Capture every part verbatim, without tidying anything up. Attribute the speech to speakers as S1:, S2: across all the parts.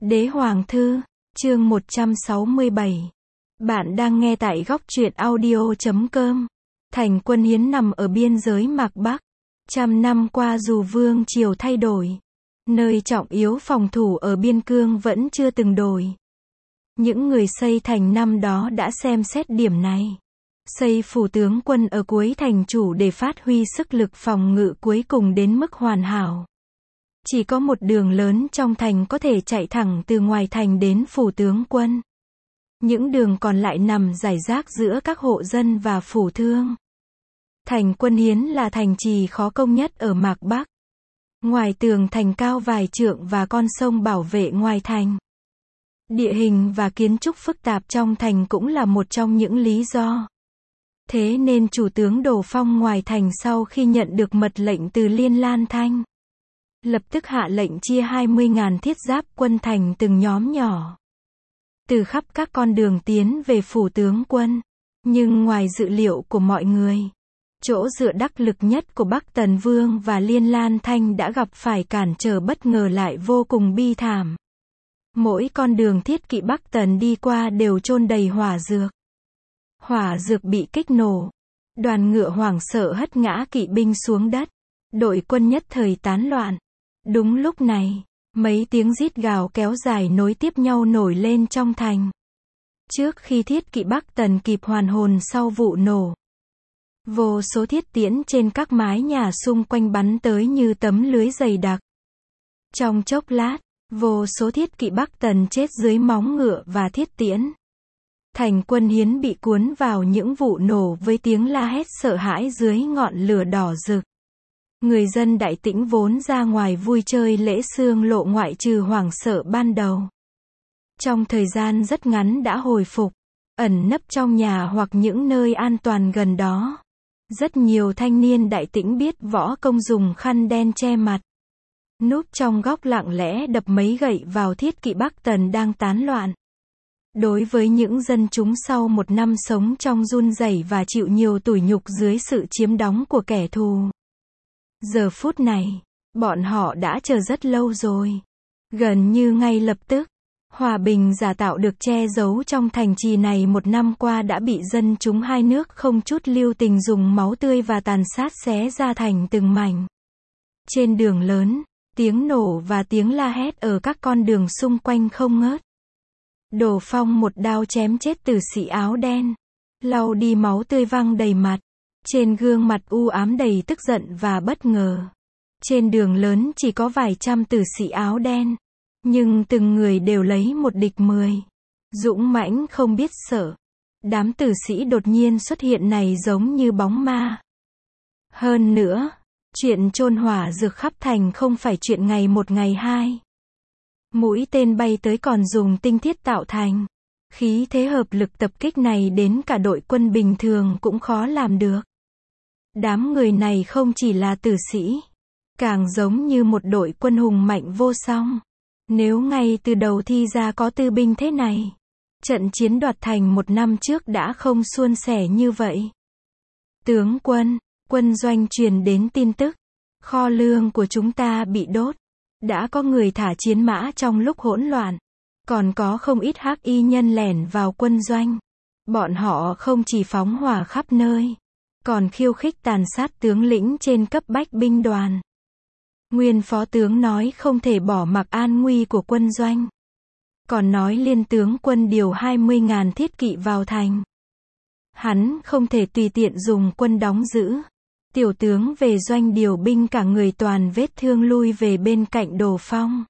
S1: Đế Hoàng Thư, chương một trăm sáu mươi bảy. Bạn đang nghe tại góc truyện audio chấm com. Thành Quân Hiến nằm ở biên giới Mạc Bắc. Trăm năm qua dù vương triều thay đổi, nơi trọng yếu phòng thủ ở biên cương vẫn chưa từng đổi. Những người xây thành năm đó đã xem xét điểm này. Xây phủ tướng quân ở cuối thành chủ để phát huy sức lực phòng ngự cuối cùng đến mức hoàn hảo. Chỉ có một đường lớn trong thành có thể chạy thẳng từ ngoài thành đến phủ tướng quân. Những đường còn lại nằm rải rác giữa các hộ dân và phủ thương. Thành Quân Hiến là thành trì khó công nhất ở Mạc Bắc. Ngoài tường thành cao vài trượng và con sông bảo vệ ngoài thành. Địa hình và kiến trúc phức tạp trong thành cũng là một trong những lý do. Thế nên chủ tướng Đồ Phong ngoài thành sau khi nhận được mật lệnh từ Liên Lan Thanh, lập tức hạ lệnh chia hai mươi nghìn thiết giáp quân thành từng nhóm nhỏ. Từ khắp các con đường tiến về phủ tướng quân. Nhưng ngoài dự liệu của mọi người, chỗ dựa đắc lực nhất của Bắc Tần Vương và Liên Lan Thanh đã gặp phải cản trở bất ngờ lại vô cùng bi thảm. Mỗi con đường thiết kỵ Bắc Tần đi qua đều chôn đầy hỏa dược. Hỏa dược bị kích nổ. Đoàn ngựa hoảng sợ hất ngã kỵ binh xuống đất. Đội quân nhất thời tán loạn. Đúng lúc này, mấy tiếng rít gào kéo dài nối tiếp nhau nổi lên trong thành. Trước khi thiết kỵ Bắc Tần kịp hoàn hồn sau vụ nổ, vô số thiết tiễn trên các mái nhà xung quanh bắn tới như tấm lưới dày đặc. Trong chốc lát, vô số thiết kỵ Bắc Tần chết dưới móng ngựa và thiết tiễn. Thành Quân Hiến bị cuốn vào những vụ nổ với tiếng la hét sợ hãi dưới ngọn lửa đỏ rực. Người dân Đại Tĩnh vốn ra ngoài vui chơi lễ Sương Lộ ngoại trừ hoảng sợ ban đầu. Trong thời gian rất ngắn đã hồi phục, ẩn nấp trong nhà hoặc những nơi an toàn gần đó. Rất nhiều thanh niên Đại Tĩnh biết võ công dùng khăn đen che mặt. Núp trong góc lặng lẽ đập mấy gậy vào thiết kỵ Bắc Tần đang tán loạn. Đối với những dân chúng sau một năm sống trong run rẩy và chịu nhiều tủi nhục dưới sự chiếm đóng của kẻ thù, giờ phút này, bọn họ đã chờ rất lâu rồi. Gần như ngay lập tức, hòa bình giả tạo được che giấu trong thành trì này một năm qua đã bị dân chúng hai nước không chút lưu tình dùng máu tươi và tàn sát xé ra thành từng mảnh. Trên đường lớn, tiếng nổ và tiếng la hét ở các con đường xung quanh không ngớt. Đồ Phong một đao chém chết tử sĩ áo đen, lau đi máu tươi văng đầy mặt. Trên gương mặt u ám đầy tức giận và bất ngờ. Trên đường lớn chỉ có vài trăm tử sĩ áo đen, nhưng từng người đều lấy một địch mười. Dũng mãnh không biết sợ. Đám tử sĩ đột nhiên xuất hiện này giống như bóng ma. Hơn nữa, chuyện chôn hỏa dược khắp thành không phải chuyện ngày một ngày hai. Mũi tên bay tới còn dùng tinh thiết tạo thành. Khí thế hợp lực tập kích này đến cả đội quân bình thường cũng khó làm được. Đám người này không chỉ là tử sĩ, càng giống như một đội quân hùng mạnh vô song. Nếu ngay từ đầu thi ra có tư binh thế này, trận chiến đoạt thành một năm trước đã không suôn sẻ như vậy. Tướng quân, quân doanh truyền đến tin tức, kho lương của chúng ta bị đốt. Đã có người thả chiến mã trong lúc hỗn loạn. Còn có không ít hắc y nhân lẻn vào quân doanh. Bọn họ không chỉ phóng hỏa khắp nơi, còn khiêu khích tàn sát tướng lĩnh trên cấp bách binh đoàn. Nguyên phó tướng nói không thể bỏ mặc an nguy của quân doanh. Còn nói liên tướng quân điều hai mươi nghìn thiết kỵ vào thành. Hắn không thể tùy tiện dùng quân đóng giữ. Tiểu tướng về doanh điều binh cả người toàn vết thương lui về bên cạnh Đồ Phong.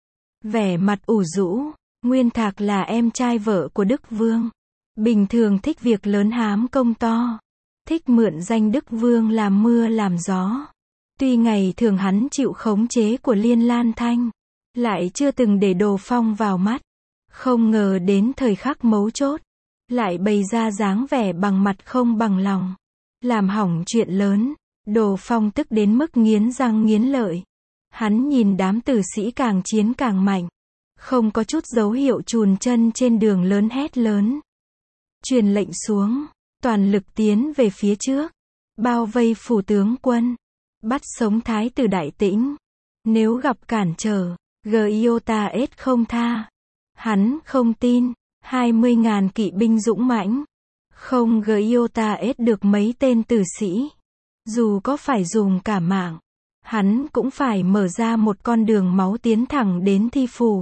S1: Vẻ mặt ủ rũ. Nguyên Thạc là em trai vợ của Đức Vương. Bình thường thích việc lớn hám công to. Thích mượn danh Đức Vương làm mưa làm gió. Tuy ngày thường hắn chịu khống chế của Liên Lan Thanh, lại chưa từng để Đồ Phong vào mắt. Không ngờ đến thời khắc mấu chốt, lại bày ra dáng vẻ bằng mặt không bằng lòng. Làm hỏng chuyện lớn, Đồ Phong tức đến mức nghiến răng nghiến lợi. Hắn nhìn đám tử sĩ càng chiến càng mạnh. Không có chút dấu hiệu chùn chân trên đường lớn hét lớn. Truyền lệnh xuống, toàn lực tiến về phía trước. Bao vây phủ tướng quân. Bắt sống thái tử Đại Tĩnh. Nếu gặp cản trở, Giotaes không tha. Hắn không tin. hai mươi ngàn kỵ binh dũng mãnh. Không, Giotaes được mấy tên tử sĩ. Dù có phải dùng cả mạng, hắn cũng phải mở ra một con đường máu tiến thẳng đến Thi Phủ.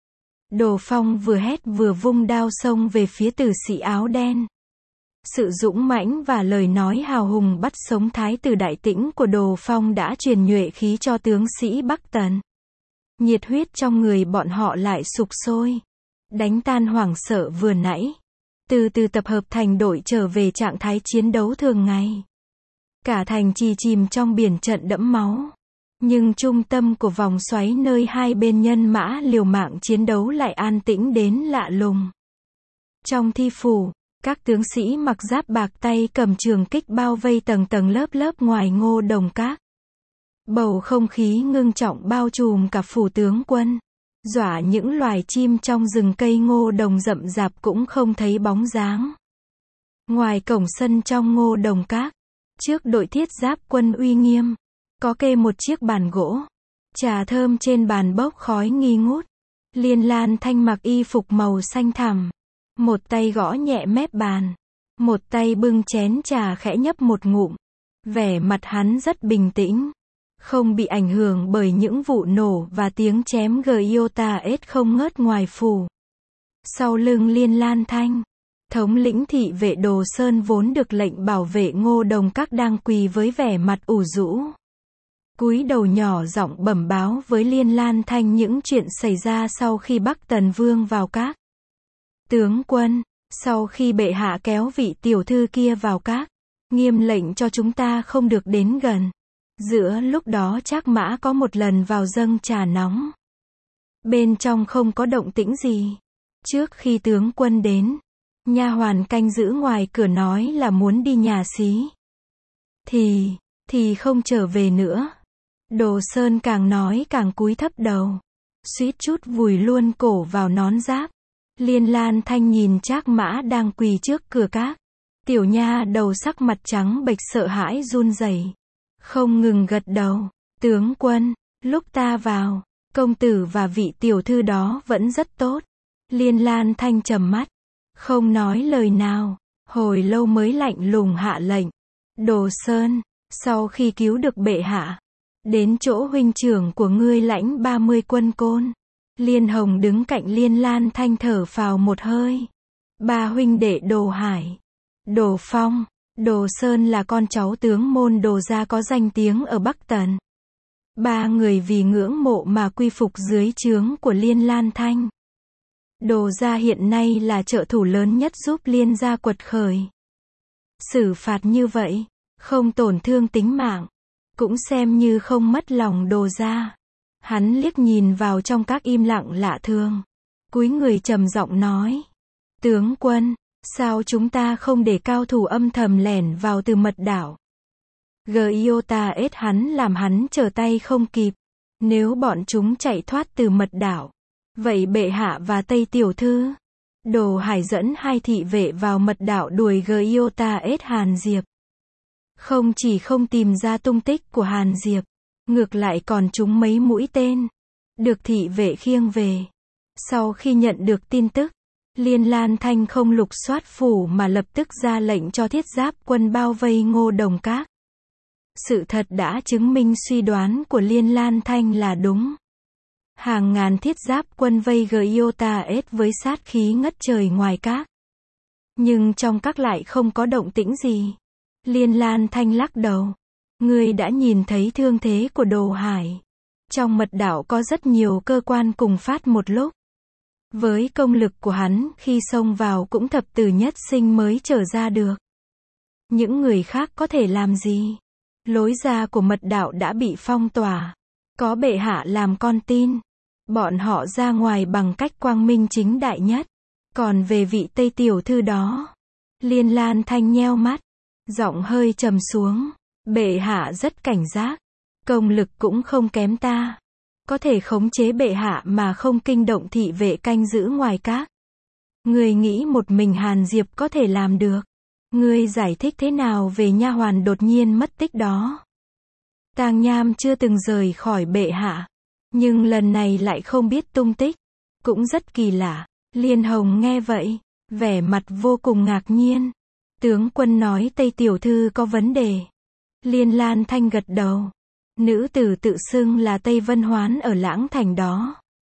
S1: Đồ Phong vừa hét vừa vung đao xông về phía tử sĩ áo đen. Sự dũng mãnh và lời nói hào hùng bắt sống thái tử Đại Tĩnh của Đồ Phong đã truyền nhuệ khí cho tướng sĩ Bắc Tần. Nhiệt huyết trong người bọn họ lại sục sôi. Đánh tan hoảng sợ vừa nãy. Từ từ tập hợp thành đội trở về trạng thái chiến đấu thường ngày. Cả thành trì chìm trong biển trận đẫm máu. Nhưng trung tâm của vòng xoáy nơi hai bên nhân mã liều mạng chiến đấu lại an tĩnh đến lạ lùng. Trong Thi Phủ, các tướng sĩ mặc giáp bạc tay cầm trường kích bao vây tầng tầng lớp lớp ngoài Ngô Đồng Các. Bầu không khí ngưng trọng bao trùm cả phủ tướng quân. Dọa những loài chim trong rừng cây Ngô Đồng rậm rạp cũng không thấy bóng dáng. Ngoài cổng sân trong Ngô Đồng Các, trước đội thiết giáp quân uy nghiêm, có kê một chiếc bàn gỗ. Trà thơm trên bàn bốc khói nghi ngút. Liên Lan Thanh mặc y phục màu xanh thẳm. Một tay gõ nhẹ mép bàn. Một tay bưng chén trà khẽ nhấp một ngụm. Vẻ mặt hắn rất bình tĩnh. Không bị ảnh hưởng bởi những vụ nổ và tiếng chém Giotaes không ngớt ngoài phủ. Sau lưng Liên Lan Thanh, thống lĩnh thị vệ Đồ Sơn vốn được lệnh bảo vệ Ngô Đồng Các đang quỳ với vẻ mặt ủ rũ. Cúi đầu nhỏ giọng bẩm báo với Liên Lan Thanh những chuyện xảy ra sau khi Bắc Tần Vương vào các. Tướng quân, sau khi bệ hạ kéo vị tiểu thư kia vào các, nghiêm lệnh cho chúng ta không được đến gần. Giữa lúc đó Trác Mã có một lần vào dâng trà nóng. Bên trong không có động tĩnh gì. Trước khi tướng quân đến, nha hoàn canh giữ ngoài cửa nói là muốn đi nhà xí. Thì, thì không trở về nữa. Đồ Sơn càng nói càng cúi thấp đầu. Suýt chút vùi luôn cổ vào nón giáp. Liên Lan Thanh nhìn Trác Mã đang quỳ trước cửa các. Tiểu nha đầu sắc mặt trắng bệch sợ hãi run rẩy. Không ngừng gật đầu. Tướng quân, lúc ta vào, công tử và vị tiểu thư đó vẫn rất tốt. Liên Lan Thanh trầm mắt. Không nói lời nào. Hồi lâu mới lạnh lùng hạ lệnh. Đồ Sơn, sau khi cứu được bệ hạ, đến chỗ huynh trưởng của ngươi lãnh ba mươi quân côn. Liên Hồng đứng cạnh Liên Lan Thanh thở phào một hơi. Ba huynh đệ Đồ Hải, Đồ Phong, Đồ Sơn là con cháu tướng môn Đồ gia có danh tiếng ở Bắc Tần. Ba người vì ngưỡng mộ mà quy phục dưới trướng của Liên Lan Thanh. Đồ gia hiện nay là trợ thủ lớn nhất giúp Liên gia quật khởi. Xử phạt như vậy, không tổn thương tính mạng, cũng xem như không mất lòng Đồ gia. Hắn liếc nhìn vào trong các im lặng lạ thường. Cúi người trầm giọng nói. Tướng quân, sao chúng ta không để cao thủ âm thầm lẻn vào từ mật đảo? Giotaes hắn làm hắn trở tay không kịp. Nếu bọn chúng chạy thoát từ mật đảo, vậy bệ hạ và Tây tiểu thư? Đồ Hải dẫn hai thị vệ vào mật đảo đuổi Giotaes Hàn Diệp. Không chỉ không tìm ra tung tích của Hàn Diệp, ngược lại còn trúng mấy mũi tên. Được thị vệ khiêng về. Sau khi nhận được tin tức, Liên Lan Thanh không lục soát phủ mà lập tức ra lệnh cho thiết giáp quân bao vây Ngô Đồng Các. Sự thật đã chứng minh suy đoán của Liên Lan Thanh là đúng. Hàng ngàn thiết giáp quân vây Giotaes với sát khí ngất trời ngoài các. Nhưng trong các lại không có động tĩnh gì. Liên Lan Thanh lắc đầu. Ngươi đã nhìn thấy thương thế của Đồ Hải. Trong mật đảo có rất nhiều cơ quan cùng phát một lúc. Với công lực của hắn khi xông vào cũng thập tử nhất sinh mới trở ra được. Những người khác có thể làm gì? Lối ra của mật đảo đã bị phong tỏa. Có bệ hạ làm con tin. Bọn họ ra ngoài bằng cách quang minh chính đại nhất. Còn về vị Tây tiểu thư đó, Liên Lan Thanh nheo mắt, giọng hơi trầm xuống. Bệ hạ rất cảnh giác. Công lực cũng không kém ta. Có thể khống chế bệ hạ mà không kinh động thị vệ canh giữ ngoài các. Ngươi nghĩ một mình Hàn Diệp có thể làm được? Ngươi giải thích thế nào về nha hoàn đột nhiên mất tích đó? Tang Nham chưa từng rời khỏi bệ hạ. Nhưng lần này lại không biết tung tích. Cũng rất kỳ lạ. Liên Hồng nghe vậy, vẻ mặt vô cùng ngạc nhiên. Tướng quân nói Tây tiểu thư có vấn đề. Liên Lan Thanh gật đầu. Nữ tử tự xưng là Tây Vân Hoán ở Lãng Thành đó.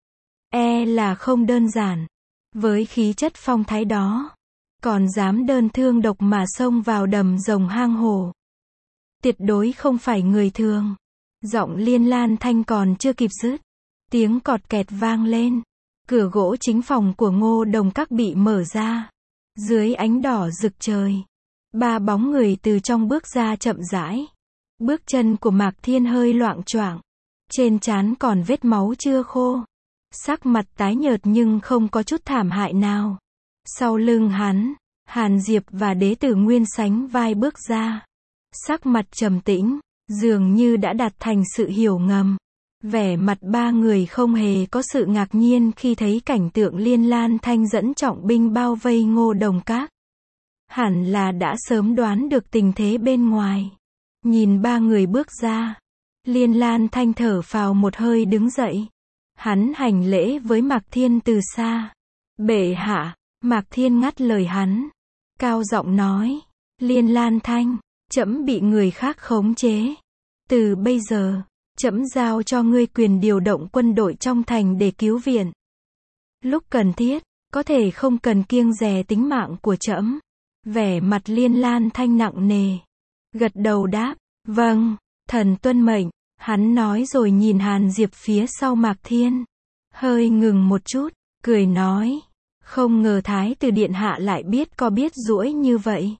S1: E là không đơn giản. Với khí chất phong thái đó, còn dám đơn thương độc mà xông vào đầm rồng hang hổ. Tuyệt đối không phải người thường. Giọng Liên Lan Thanh còn chưa kịp dứt, tiếng cọt kẹt vang lên. Cửa gỗ chính phòng của Ngô Đồng Các bị mở ra. Dưới ánh đỏ rực trời, ba bóng người từ trong bước ra chậm rãi. Bước chân của Mạc Thiên hơi loạng choạng, trên trán còn vết máu chưa khô. Sắc mặt tái nhợt nhưng không có chút thảm hại nào. Sau lưng hắn, Hàn Diệp và Đế Tử Nguyên sánh vai bước ra. Sắc mặt trầm tĩnh, dường như đã đạt thành sự hiểu ngầm. Vẻ mặt ba người không hề có sự ngạc nhiên khi thấy cảnh tượng Liên Lan Thanh dẫn trọng binh bao vây Ngô Đồng Các. Hẳn là đã sớm đoán được tình thế bên ngoài. Nhìn ba người bước ra, Liên Lan Thanh thở phào một hơi đứng dậy. Hắn hành lễ với Mạc Thiên từ xa. Bệ hạ. Mạc Thiên ngắt lời hắn, cao giọng nói, Liên Lan Thanh, trẫm bị người khác khống chế. Từ bây giờ, trẫm giao cho ngươi quyền điều động quân đội trong thành để cứu viện. Lúc cần thiết, có thể không cần kiêng dè tính mạng của trẫm. Vẻ mặt Liên Lan Thanh nặng nề, gật đầu đáp, vâng, thần tuân mệnh. Hắn nói rồi nhìn Hàn Diệp phía sau Mạc Thiên, hơi ngừng một chút, cười nói, không ngờ Thái tử điện hạ lại biết có biết duỗi như vậy.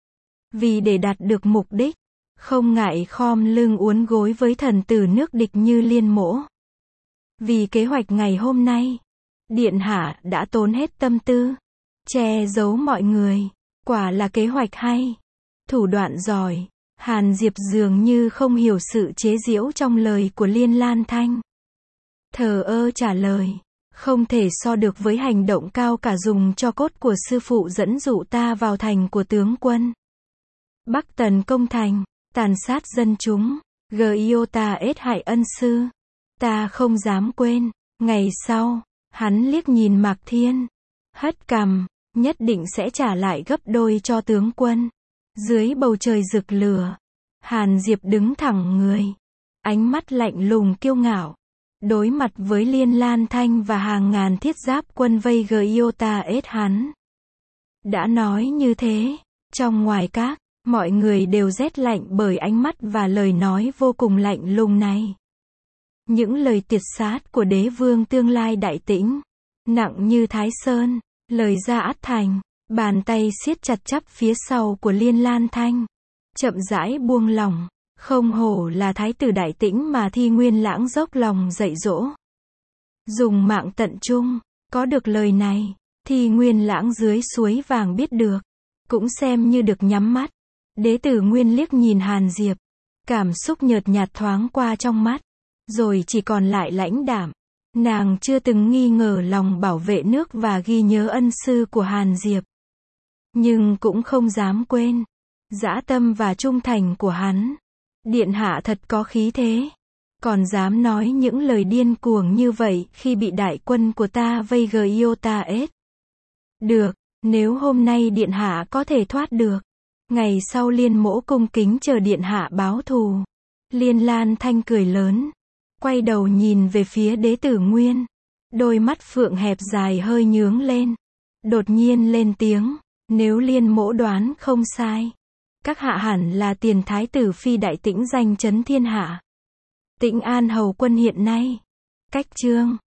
S1: Vì để đạt được mục đích, không ngại khom lưng uốn gối với thần tử nước địch như Liên Mỗ. Vì kế hoạch ngày hôm nay, điện hạ đã tốn hết tâm tư, che giấu mọi người, quả là kế hoạch hay, thủ đoạn giỏi. Hàn Diệp dường như không hiểu sự chế giễu trong lời của Liên Lan Thanh. Thờ ơ trả lời, không thể so được với hành động cao cả dùng cho cốt của sư phụ dẫn dụ ta vào thành của tướng quân. Bắc tấn công thành, tàn sát dân chúng, Giota ết hại ân sư. Ta không dám quên. Ngày sau, hắn liếc nhìn Mạc Thiên, hất cằm, nhất định sẽ trả lại gấp đôi cho tướng quân. Dưới bầu trời rực lửa, Hàn Diệp đứng thẳng người, ánh mắt lạnh lùng kiêu ngạo, đối mặt với Liên Lan Thanh và hàng ngàn thiết giáp quân vây Giota ết hắn. Đã nói như thế, trong ngoài các, mọi người đều rét lạnh bởi ánh mắt và lời nói vô cùng lạnh lùng này. Những lời tiệt sát của đế vương tương lai Đại Tĩnh, nặng như Thái Sơn, lời ra át thành. Bàn tay siết chặt chắp phía sau của Liên Lan Thanh, chậm rãi buông lỏng, không hổ là thái tử Đại Tĩnh mà Thi Nguyên Lãng dốc lòng dạy dỗ. Dùng mạng tận trung, có được lời này, Thi Nguyên Lãng dưới suối vàng biết được, cũng xem như được nhắm mắt. Đế tử Nguyên liếc nhìn Hàn Diệp, cảm xúc nhợt nhạt thoáng qua trong mắt, rồi chỉ còn lại lãnh đạm. Nàng chưa từng nghi ngờ lòng bảo vệ nước và ghi nhớ ân sư của Hàn Diệp. Nhưng cũng không dám quên dã tâm và trung thành của hắn. Điện hạ thật có khí thế, còn dám nói những lời điên cuồng như vậy khi bị đại quân của ta vây Giota ết. Được, nếu hôm nay điện hạ có thể thoát được, ngày sau Liên Mỗ cung kính chờ điện hạ báo thù. Liên Lan Thanh cười lớn, quay đầu nhìn về phía đế tử Nguyên, đôi mắt phượng hẹp dài hơi nhướng lên, đột nhiên lên tiếng, nếu Liên Mỗ đoán không sai, các hạ hẳn là tiền thái tử phi Đại Tĩnh danh chấn thiên hạ. Tĩnh An hầu quân hiện nay, cách chương